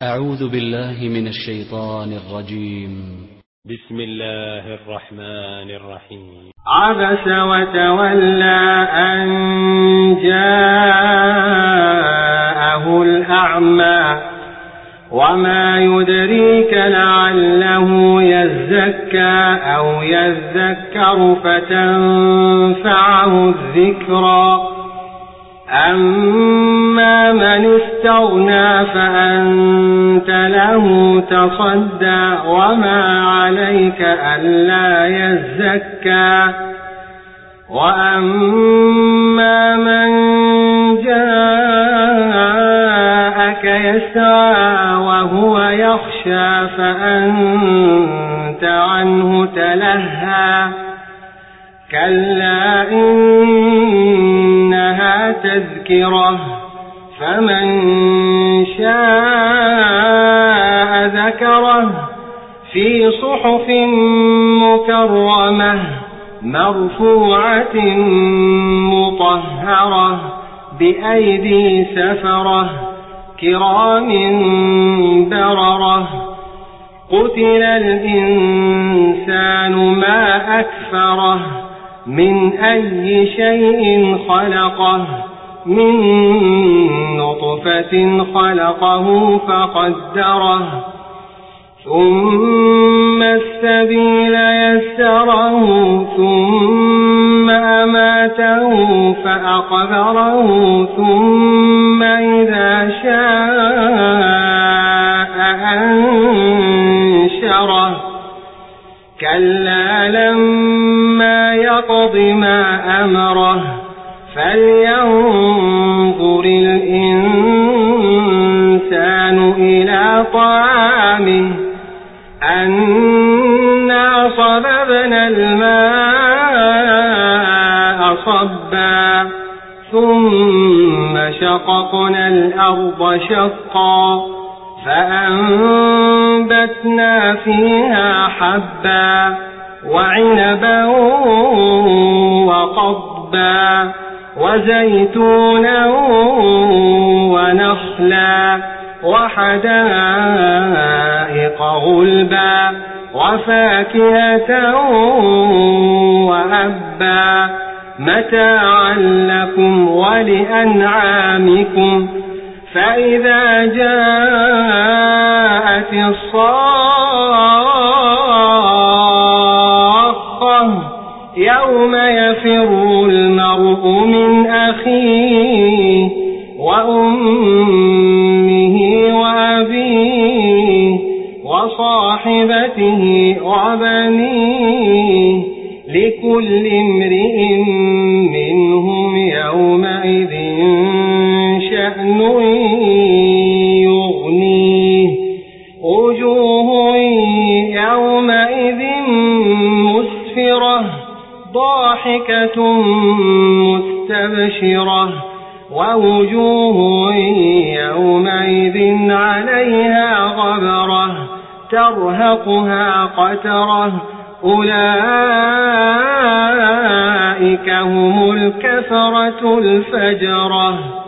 أعوذ بالله من الشيطان الرجيم. بسم الله الرحمن الرحيم. عبس وتولى أن جاءه الأعمى وما يدريك لعله يزكى أو يذكر فتنفعه الذكرى أما من استغنى فأنت له تصدى وما عليك ألا يزكى وأما من جاءك يسعى وهو يخشى فأنت عنه تلهى كلا إنها تذكرة فمن شاء ذكره في صحف مكرمة مرفوعة مطهرة بأيدي سفرة كرام بررة قتل الإنسان ما أكفره من أي شيء خلقه من نطفة خلقه فقدره ثم السبيل يسره ثم أماته فأقبره ثم إذا شاء أنشره كلا لما يقض ما أمره فلينظر الإنسان إلى طعامه أنا صببنا الماء صبا ثم شققنا الأرض شقا فأنبتنا فيها حبا وعنبا وقضبا وزيتونا ونخلا وحدائق غلبا وفاكهة وأبا متاعا لكم ولأنعامكم فإذا جاءت الصاخة يوم يفر المرء من أخيه وأمه وأبيه وصاحبته وبنيه لكل امرئ منهم يومئذ شأن يغنيه وجوه يومئذ مسفرة ضاحكة مستبشرة ووجوه يومئذ عليها غبرة ترهقها قترة أولئك هم الكفرة الفجرة.